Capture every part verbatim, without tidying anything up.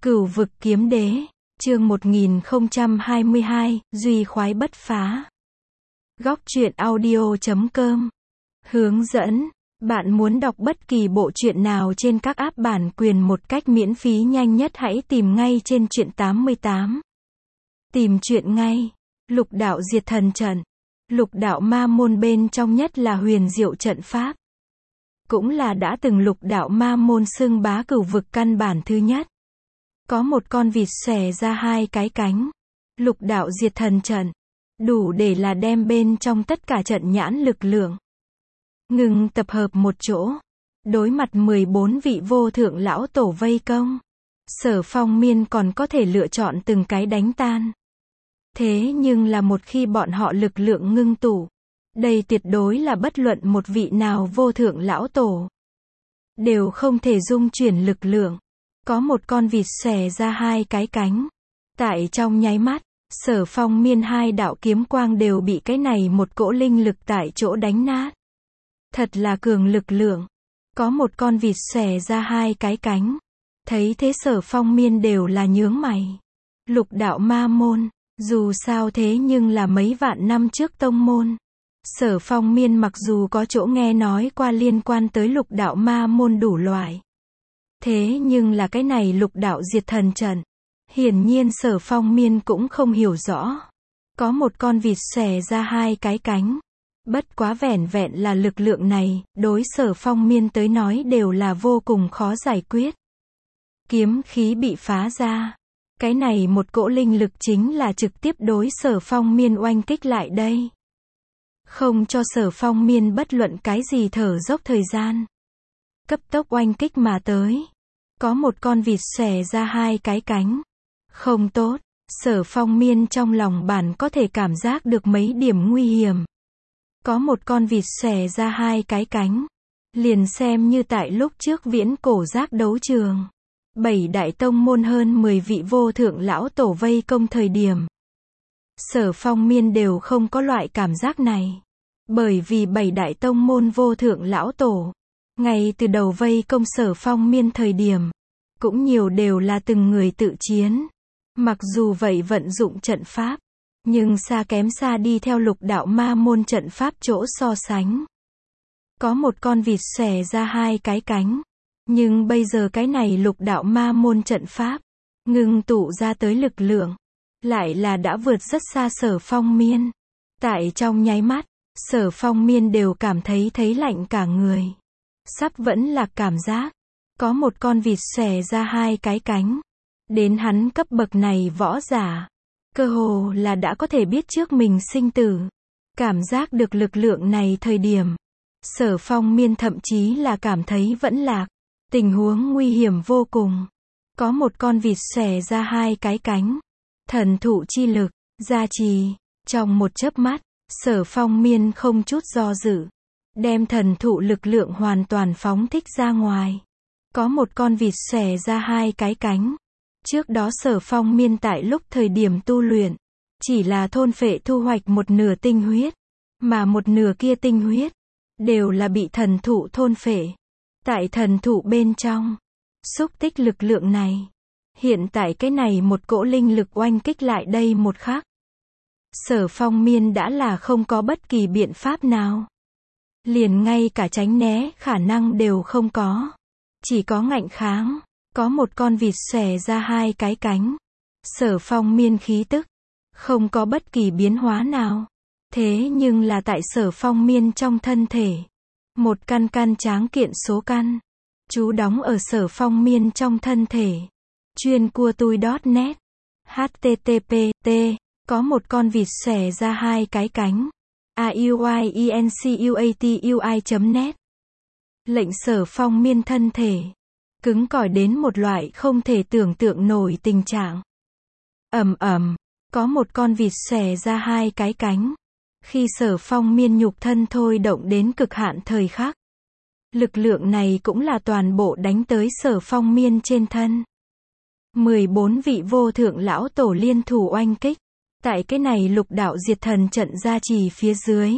Cửu vực kiếm đế, chương một nghìn không trăm hai mươi hai, duy khoái bất phá. Góc truyện audio chấm com. Hướng dẫn, bạn muốn đọc bất kỳ bộ truyện nào trên các app bản quyền một cách miễn phí nhanh nhất hãy tìm ngay trên truyện tám mươi tám. Tìm truyện ngay. Lục đạo diệt thần trận. Lục đạo ma môn bên trong nhất là huyền diệu trận pháp. Cũng là đã từng lục đạo ma môn xưng bá cửu vực căn bản thứ nhất. Có một con vịt xòe ra hai cái cánh. Lục đạo diệt thần trận. Đủ để là đem bên trong tất cả trận nhãn lực lượng. Ngừng tập hợp một chỗ. Đối mặt mười bốn vị vô thượng lão tổ vây công. Sở Phong Miên còn có thể lựa chọn từng cái đánh tan. Thế nhưng là một khi bọn họ lực lượng ngưng tụ. Đây tuyệt đối là bất luận một vị nào vô thượng lão tổ. Đều không thể dung chuyển lực lượng. Có một con vịt xòe ra hai cái cánh. Tại trong nháy mắt, Sở Phong Miên hai đạo kiếm quang đều bị cái này một cỗ linh lực tại chỗ đánh nát. Thật là cường lực lượng. Có một con vịt xòe ra hai cái cánh. Thấy thế Sở Phong Miên đều là nhướng mày. Lục đạo ma môn, dù sao thế nhưng là mấy vạn năm trước tông môn. Sở Phong Miên mặc dù có chỗ nghe nói qua liên quan tới lục đạo ma môn đủ loại. Thế nhưng là cái này lục đạo diệt thần trận. Hiển nhiên Sở Phong Miên cũng không hiểu rõ. Có một con vịt xòe ra hai cái cánh. Bất quá vẻn vẹn là lực lượng này, đối Sở Phong Miên tới nói đều là vô cùng khó giải quyết. Kiếm khí bị phá ra. Cái này một cỗ linh lực chính là trực tiếp đối Sở Phong Miên oanh kích lại đây. Không cho Sở Phong Miên bất luận cái gì thở dốc thời gian. Cấp tốc oanh kích mà tới. Có một con vịt xòe ra hai cái cánh. Không tốt, Sở Phong Miên trong lòng bản có thể cảm giác được mấy điểm nguy hiểm. Có một con vịt xòe ra hai cái cánh. Liền xem như tại lúc trước viễn cổ giác đấu trường. Bảy đại tông môn hơn mười vị vô thượng lão tổ vây công thời điểm. Sở Phong Miên đều không có loại cảm giác này. Bởi vì bảy đại tông môn vô thượng lão tổ. Ngay từ đầu vây công Sở Phong Miên thời điểm. Cũng nhiều đều là từng người tự chiến. Mặc dù vậy vận dụng trận pháp. Nhưng xa kém xa đi theo lục đạo ma môn trận pháp chỗ so sánh. Có một con vịt xòe ra hai cái cánh. Nhưng bây giờ cái này lục đạo ma môn trận pháp. Ngưng tụ ra tới lực lượng. Lại là đã vượt rất xa Sở Phong Miên. Tại trong nháy mắt. Sở Phong Miên đều cảm thấy thấy lạnh cả người. Sắp vẫn là cảm giác. Có một con vịt xòe ra hai cái cánh. Đến hắn cấp bậc này võ giả. Cơ hồ là đã có thể biết trước mình sinh tử. Cảm giác được lực lượng này thời điểm. Sở Phong Miên thậm chí là cảm thấy vẫn lạc. Tình huống nguy hiểm vô cùng. Có một con vịt xòe ra hai cái cánh. Thần thụ chi lực, gia trì. Trong một chớp mắt, Sở Phong Miên không chút do dự. Đem thần thụ lực lượng hoàn toàn phóng thích ra ngoài. Có một con vịt xòe ra hai cái cánh. Trước đó Sở Phong Miên tại lúc thời điểm tu luyện. Chỉ là thôn phệ thu hoạch một nửa tinh huyết. Mà một nửa kia tinh huyết. Đều là bị thần thụ thôn phệ. Tại thần thụ bên trong. Xúc tích lực lượng này. Hiện tại cái này một cỗ linh lực oanh kích lại đây một khắc. Sở Phong Miên đã là không có bất kỳ biện pháp nào. Liền ngay cả tránh né khả năng đều không có. Chỉ có ngạnh kháng. Có một con vịt xòe ra hai cái cánh. Sở Phong Miên khí tức. Không có bất kỳ biến hóa nào. Thế nhưng là tại Sở Phong Miên trong thân thể. Một căn căn tráng kiện số căn. Chú đóng ở Sở Phong Miên trong thân thể. Chuyên cua tui chấm net. H T T P T. Có một con vịt xòe ra hai cái cánh. A U I E N C U A T U I chấm net. Lệnh Sở Phong Miên thân thể. Cứng cỏi đến một loại không thể tưởng tượng nổi tình trạng. Ầm ầm, có một con vịt xòe ra hai cái cánh. Khi Sở Phong Miên nhục thân thôi động đến cực hạn thời khắc. Lực lượng này cũng là toàn bộ đánh tới Sở Phong Miên trên thân. mười bốn vị vô thượng lão tổ liên thủ oanh kích. Tại cái này lục đạo diệt thần trận gia trì phía dưới.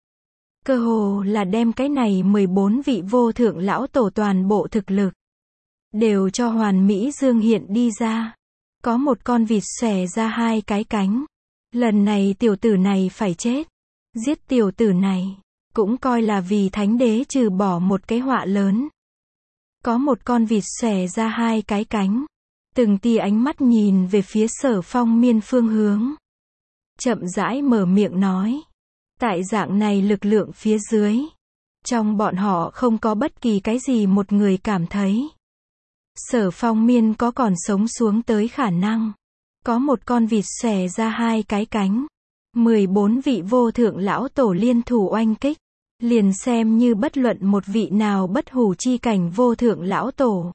Cơ hồ là đem cái này mười bốn vị vô thượng lão tổ toàn bộ thực lực. đều cho hoàn mỹ dương hiện đi ra. Có một con vịt xòe ra hai cái cánh. Lần này tiểu tử này phải chết. Giết tiểu tử này, cũng coi là vì thánh đế trừ bỏ một cái họa lớn. Có một con vịt xòe ra hai cái cánh. Từng tia ánh mắt nhìn về phía Sở Phong Miên phương hướng. Chậm rãi mở miệng nói. Tại dạng này lực lượng phía dưới. Trong bọn họ không có bất kỳ cái gì một người cảm thấy. Sở Phong Miên có còn sống xuống tới khả năng. Có một con vịt xòe ra hai cái cánh. mười bốn vị vô thượng lão tổ liên thủ oanh kích. Liền xem như bất luận một vị nào bất hủ chi cảnh vô thượng lão tổ.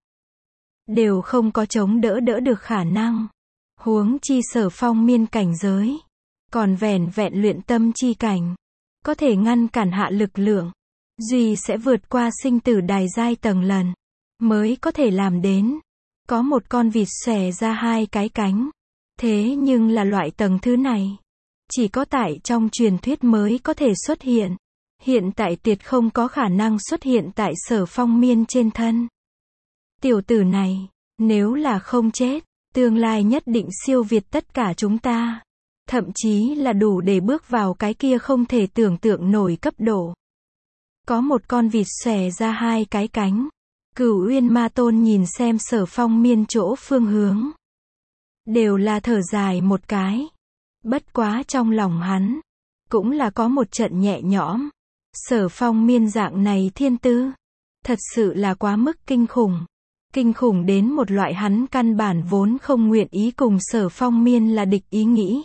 Đều không có chống đỡ đỡ được khả năng. Huống chi Sở Phong Miên cảnh giới. Còn vẻn vẹn luyện tâm chi cảnh. Có thể ngăn cản hạ lực lượng. Duy sẽ vượt qua sinh tử đài giai tầng lần. Mới có thể làm đến. Có một con vịt xòe ra hai cái cánh. Thế nhưng là loại tầng thứ này. Chỉ có tại trong truyền thuyết mới có thể xuất hiện. Hiện tại tuyệt không có khả năng xuất hiện tại Sở Phong Miên trên thân. Tiểu tử này, nếu là không chết, tương lai nhất định siêu việt tất cả chúng ta. Thậm chí là đủ để bước vào cái kia không thể tưởng tượng nổi cấp độ. Có một con vịt xòe ra hai cái cánh. Cửu Uyên Ma Tôn nhìn xem Sở Phong Miên chỗ phương hướng. Đều là thở dài một cái. Bất quá trong lòng hắn. Cũng là có một trận nhẹ nhõm. Sở Phong Miên dạng này thiên tư. Thật sự là quá mức kinh khủng. Kinh khủng đến một loại hắn căn bản vốn không nguyện ý cùng Sở Phong Miên là địch ý nghĩ.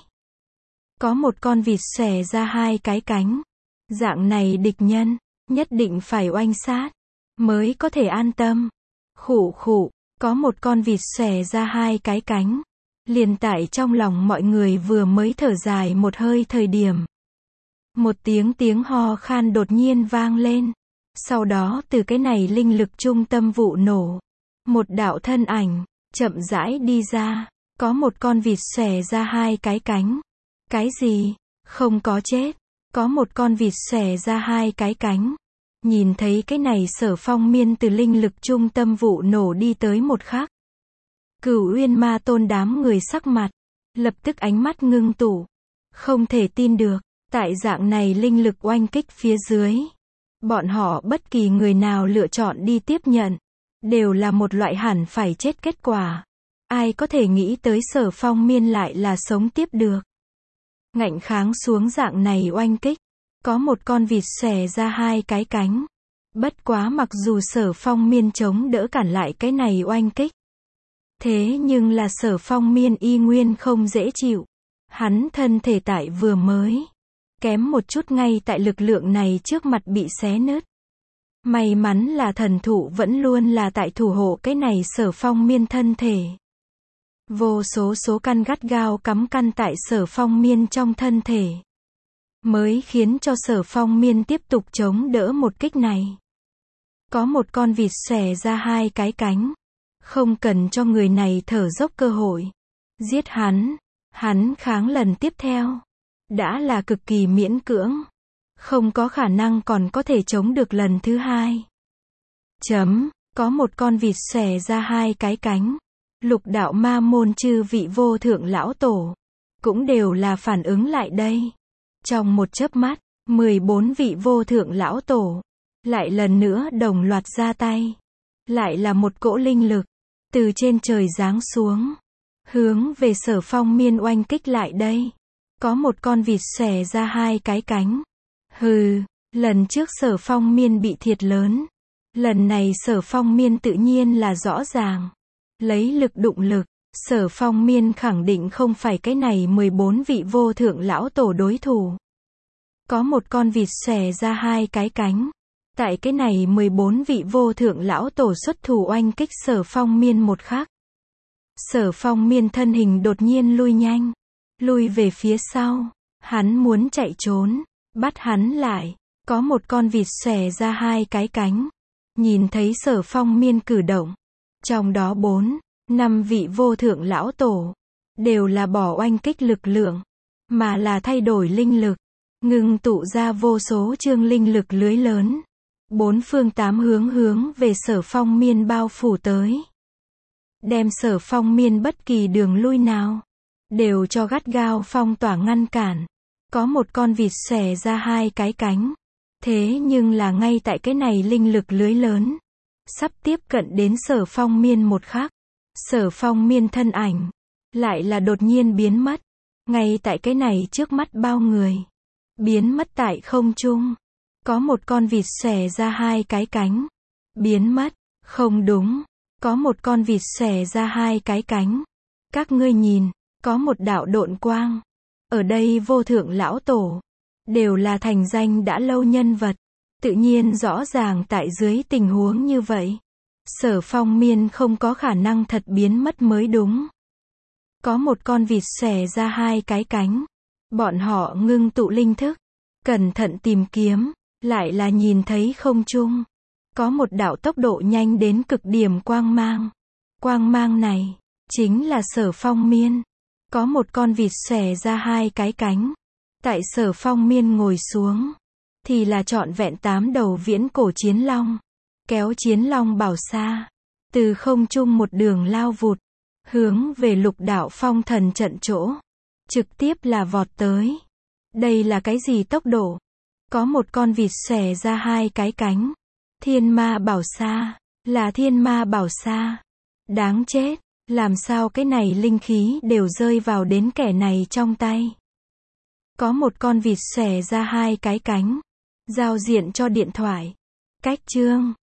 Có một con vịt xòe ra hai cái cánh. Dạng này địch nhân. Nhất định phải oanh sát. Mới có thể an tâm. Khụ khụ. Có một con vịt xòe ra hai cái cánh. Liền tại trong lòng mọi người vừa mới thở dài một hơi thời điểm. Một tiếng tiếng ho khan đột nhiên vang lên. Sau đó từ cái này linh lực trung tâm vụ nổ. Một đạo thân ảnh, chậm rãi đi ra. Có một con vịt xòe ra hai cái cánh. Cái gì? Không có chết. Có một con vịt xòe ra hai cái cánh. Nhìn thấy cái này Sở Phong Miên từ linh lực trung tâm vụ nổ đi tới một khắc. Cửu Uyên Ma Tôn đám người sắc mặt. Lập tức ánh mắt ngưng tụ. Không thể tin được. Tại dạng này linh lực oanh kích phía dưới. Bọn họ bất kỳ người nào lựa chọn đi tiếp nhận. Đều là một loại hẳn phải chết kết quả. Ai có thể nghĩ tới Sở Phong Miên lại là sống tiếp được. Ngạnh kháng xuống dạng này oanh kích. Có một con vịt xòe ra hai cái cánh. Bất quá mặc dù Sở Phong Miên chống đỡ cản lại cái này oanh kích. Thế nhưng là Sở Phong Miên y nguyên không dễ chịu. Hắn thân thể tại vừa mới. Kém một chút ngay tại lực lượng này trước mặt bị xé nứt. May mắn là thần thụ vẫn luôn là tại thủ hộ cái này Sở Phong Miên thân thể. Vô số số căn gắt gao cắm căn tại Sở Phong Miên trong thân thể. Mới khiến cho Sở Phong Miên tiếp tục chống đỡ một kích này. Có một con vịt xòe ra hai cái cánh. Không cần cho người này thở dốc cơ hội. Giết hắn. Hắn kháng lần tiếp theo. Đã là cực kỳ miễn cưỡng. Không có khả năng còn có thể chống được lần thứ hai. Chấm. Có một con vịt xòe ra hai cái cánh. Lục đạo ma môn chư vị vô thượng lão tổ. Cũng đều là phản ứng lại đây. Trong một chớp mắt, mười bốn vị vô thượng lão tổ. Lại lần nữa đồng loạt ra tay. Lại là một cỗ linh lực. Từ trên trời giáng xuống. Hướng về Sở Phong Miên oanh kích lại đây. Có một con vịt xòe ra hai cái cánh. Hừ, lần trước Sở Phong Miên bị thiệt lớn. Lần này Sở Phong Miên tự nhiên là rõ ràng. Lấy lực đụng lực, Sở Phong Miên khẳng định không phải cái này mười bốn vị vô thượng lão tổ đối thủ. Có một con vịt xòe ra hai cái cánh. Tại cái này mười bốn vị vô thượng lão tổ xuất thủ oanh kích Sở Phong Miên một khắc. Sở Phong Miên thân hình đột nhiên lui nhanh. Lui về phía sau. Hắn muốn chạy trốn. Bắt hắn lại. Có một con vịt xòe ra hai cái cánh. Nhìn thấy Sở Phong Miên cử động. Trong đó bốn, năm vị vô thượng lão tổ. Đều là bỏ oanh kích lực lượng. Mà là thay đổi linh lực. Ngưng tụ ra vô số chương linh lực lưới lớn. Bốn phương tám hướng hướng về Sở Phong Miên bao phủ tới. đem Sở Phong Miên bất kỳ đường lui nào, đều cho gắt gao phong tỏa ngăn cản. Có một con vịt xòe ra hai cái cánh. Thế nhưng là ngay tại cái này linh lực lưới lớn, sắp tiếp cận đến Sở Phong Miên một khắc, Sở Phong Miên thân ảnh, lại là đột nhiên biến mất. Ngay tại cái này trước mắt bao người, biến mất tại không trung. Có một con vịt xòe ra hai cái cánh, biến mất. Không đúng, có một con vịt xòe ra hai cái cánh. Các ngươi nhìn, có một đạo độn quang. Ở đây vô thượng lão tổ, đều là thành danh đã lâu nhân vật. Tự nhiên rõ ràng tại dưới tình huống như vậy, Sở Phong Miên không có khả năng thật biến mất mới đúng. Có một con vịt xòe ra hai cái cánh. Bọn họ ngưng tụ linh thức, cẩn thận tìm kiếm, lại là nhìn thấy không trung. Có một đạo tốc độ nhanh đến cực điểm quang mang. Quang mang này, chính là Sở Phong Miên. Có một con vịt xòe ra hai cái cánh. Tại Sở Phong Miên ngồi xuống, thì là trọn vẹn tám đầu viễn cổ chiến long. Kéo chiến long bảo xa, từ không trung một đường lao vụt, hướng về lục đạo phong thần trận chỗ. Trực tiếp là vọt tới. Đây là cái gì tốc độ? Có một con vịt xòe ra hai cái cánh. Thiên ma bảo sa, là thiên ma bảo sa. Đáng chết, làm sao cái này linh khí đều rơi vào đến kẻ này trong tay. Có một con vịt xòe ra hai cái cánh. Giao diện cho điện thoại. Cách chương